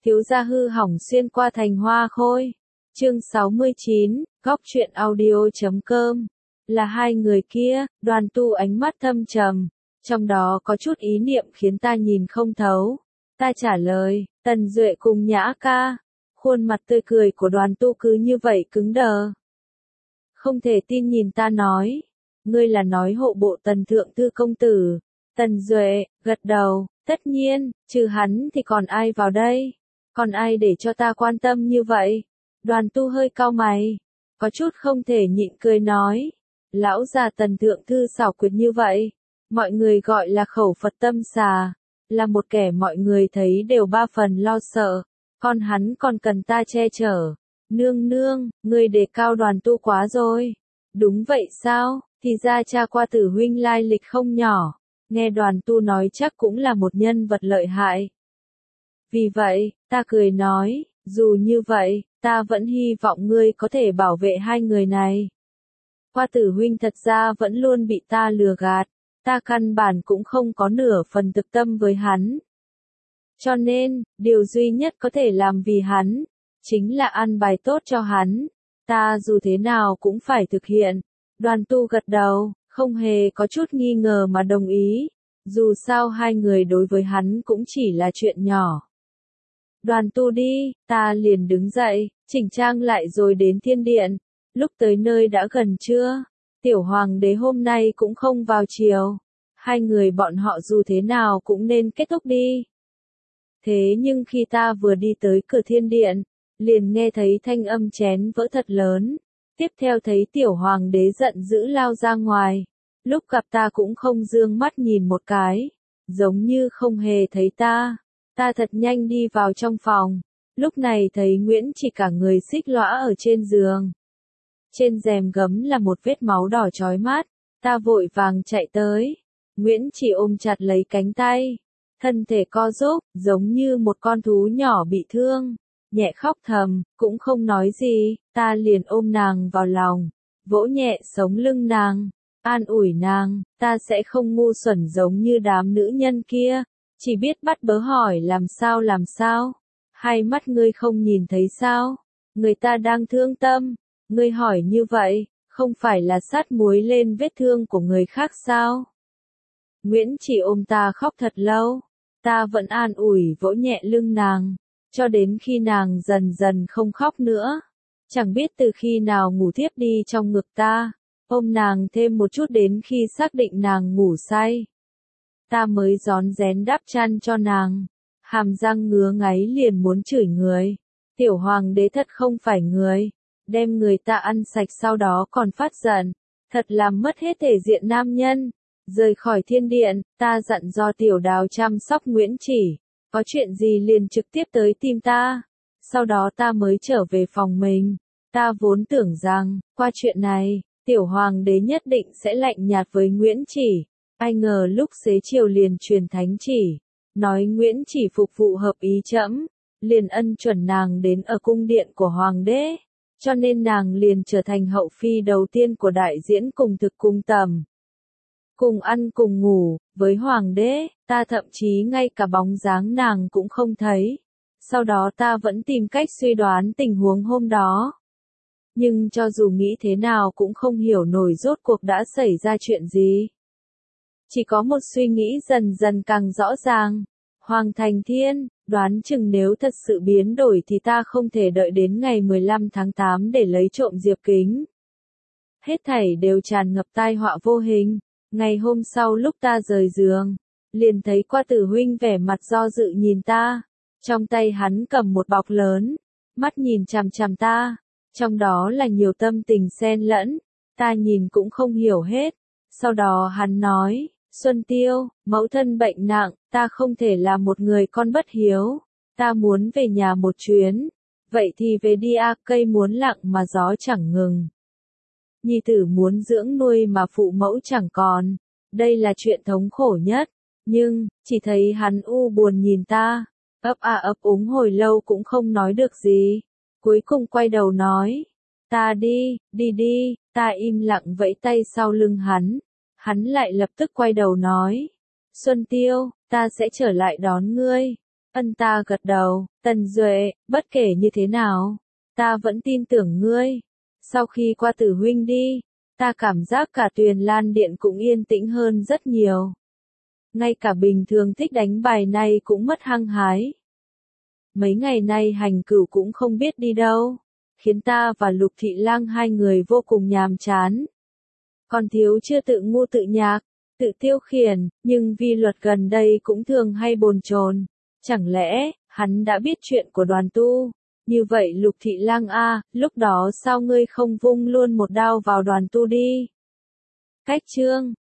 thiếu gia hư hỏng xuyên qua thành hoa khôi. Chương 69, góc truyện audio.com. Là hai người kia, Đoàn Tu ánh mắt thâm trầm, trong đó có chút ý niệm khiến ta nhìn không thấu. Ta trả lời, Tần Duệ cùng Nhã ca. Khuôn mặt tươi cười của Đoàn Tu cứ như vậy cứng đờ. Không thể tin nhìn ta nói, ngươi là nói hộ bộ Tần Thượng Thư công tử. Tần Duệ, gật đầu, tất nhiên, trừ hắn thì còn ai vào đây? Còn ai để cho ta quan tâm như vậy? Đoàn Tu hơi cau mày, có chút không thể nhịn cười nói. Lão già Tần Thượng Thư xảo quyệt như vậy, mọi người gọi là khẩu Phật tâm xà, là một kẻ mọi người thấy đều ba phần lo sợ, còn hắn còn cần ta che chở. Nương nương, ngươi đề cao Đoàn Tu quá rồi. Đúng vậy sao, thì ra cha qua tử huynh lai lịch không nhỏ, nghe Đoàn Tu nói chắc cũng là một nhân vật lợi hại. Vì vậy, ta cười nói, dù như vậy, ta vẫn hy vọng ngươi có thể bảo vệ hai người này. Qua tử huynh thật ra vẫn luôn bị ta lừa gạt, ta căn bản cũng không có nửa phần thực tâm với hắn. Cho nên, điều duy nhất có thể làm vì hắn, chính là ăn bài tốt cho hắn. Ta dù thế nào cũng phải thực hiện. Đoàn Tu gật đầu, không hề có chút nghi ngờ mà đồng ý. Dù sao hai người đối với hắn cũng chỉ là chuyện nhỏ. Đoàn Tu đi, ta liền đứng dậy, chỉnh trang lại rồi đến thiên điện. Lúc tới nơi đã gần trưa, tiểu hoàng đế hôm nay cũng không vào chiều. Hai người bọn họ dù thế nào cũng nên kết thúc đi. Thế nhưng khi ta vừa đi tới cửa thiên điện, liền nghe thấy thanh âm chén vỡ thật lớn. Tiếp theo thấy tiểu hoàng đế giận dữ lao ra ngoài. Lúc gặp ta cũng không dương mắt nhìn một cái, giống như không hề thấy ta. Ta thật nhanh đi vào trong phòng. Lúc này thấy Nguyễn Chỉ cả người xích lõa ở trên giường. Trên rèm gấm là một vết máu đỏ chói mắt. Ta vội vàng chạy tới. Nguyễn Chỉ ôm chặt lấy cánh tay. Thân thể co rúm, giống như một con thú nhỏ bị thương. Nhẹ khóc thầm, cũng không nói gì. Ta liền ôm nàng vào lòng, vỗ nhẹ sống lưng nàng, an ủi nàng. Ta sẽ không ngu xuẩn giống như đám nữ nhân kia, chỉ biết bắt bớ hỏi làm sao. Hay mắt ngươi không nhìn thấy sao? Người ta đang thương tâm. Ngươi hỏi như vậy, không phải là sát muối lên vết thương của người khác sao? Nguyễn Chỉ ôm ta khóc thật lâu. Ta vẫn an ủi vỗ nhẹ lưng nàng, cho đến khi nàng dần dần không khóc nữa. Chẳng biết từ khi nào ngủ thiếp đi trong ngực ta, ôm nàng thêm một chút đến khi xác định nàng ngủ say. Ta mới rón rén đắp chăn cho nàng, hàm răng ngứa ngáy liền muốn chửi người. Tiểu hoàng đế thật không phải người, đem người ta ăn sạch sau đó còn phát giận, thật làm mất hết thể diện nam nhân. Rời khỏi thiên điện, ta dặn do Tiểu Đào chăm sóc Nguyễn Chỉ, có chuyện gì liền trực tiếp tới tìm ta. Sau đó ta mới trở về phòng mình. Ta vốn tưởng rằng, qua chuyện này, Tiểu Hoàng đế nhất định sẽ lạnh nhạt với Nguyễn Chỉ. Ai ngờ lúc xế chiều liền truyền thánh chỉ, nói Nguyễn Chỉ phục vụ hợp ý trẫm, liền ân chuẩn nàng đến ở cung điện của Hoàng đế. Cho nên nàng liền trở thành hậu phi đầu tiên của đại diễn cùng thực cung tầm. Cùng ăn cùng ngủ, với hoàng đế, ta thậm chí ngay cả bóng dáng nàng cũng không thấy. Sau đó ta vẫn tìm cách suy đoán tình huống hôm đó. Nhưng cho dù nghĩ thế nào cũng không hiểu nổi rốt cuộc đã xảy ra chuyện gì. Chỉ có một suy nghĩ dần dần càng rõ ràng. Hoàng Thành Thiên, đoán chừng nếu thật sự biến đổi thì ta không thể đợi đến ngày 15 tháng 8 để lấy trộm Diệp Kính. Hết thảy đều tràn ngập tai họa vô hình. Ngày hôm sau lúc ta rời giường, liền thấy Qua tử huynh vẻ mặt do dự nhìn ta. Trong tay hắn cầm một bọc lớn, mắt nhìn chằm chằm ta. Trong đó là nhiều tâm tình xen lẫn, ta nhìn cũng không hiểu hết. Sau đó hắn nói, Xuân Tiêu, mẫu thân bệnh nặng, ta không thể là một người con bất hiếu. Ta muốn về nhà một chuyến. Vậy thì về đi a, cây muốn lặng mà gió chẳng ngừng. Nhi tử muốn dưỡng nuôi mà phụ mẫu chẳng còn. Đây là chuyện thống khổ nhất. Nhưng, chỉ thấy hắn u buồn nhìn ta. Ấp a ấp úng hồi lâu cũng không nói được gì. Cuối cùng quay đầu nói. Ta đi, đi, ta im lặng vẫy tay sau lưng hắn. Hắn lại lập tức quay đầu nói. Xuân Tiêu, ta sẽ trở lại đón ngươi. Ân ta gật đầu, Tần Duệ, bất kể như thế nào, ta vẫn tin tưởng ngươi. Sau khi qua Tử huynh đi, ta cảm giác cả Tuyền Lan Điện cũng yên tĩnh hơn rất nhiều. Ngay cả bình thường thích đánh bài này cũng mất hăng hái. Mấy ngày nay Hành Cửu cũng không biết đi đâu, khiến ta và Lục Thị Lang hai người vô cùng nhàm chán. Còn thiếu chưa tự ngu tự nhạc, tự tiêu khiển, nhưng vi luật gần đây cũng thường hay bồn chồn. Chẳng lẽ, hắn đã biết chuyện của Đoàn Tu? Như vậy Lục Thị Lang a, lúc đó sao ngươi không vung luôn một đao vào Đoàn Tu đi? Cách chương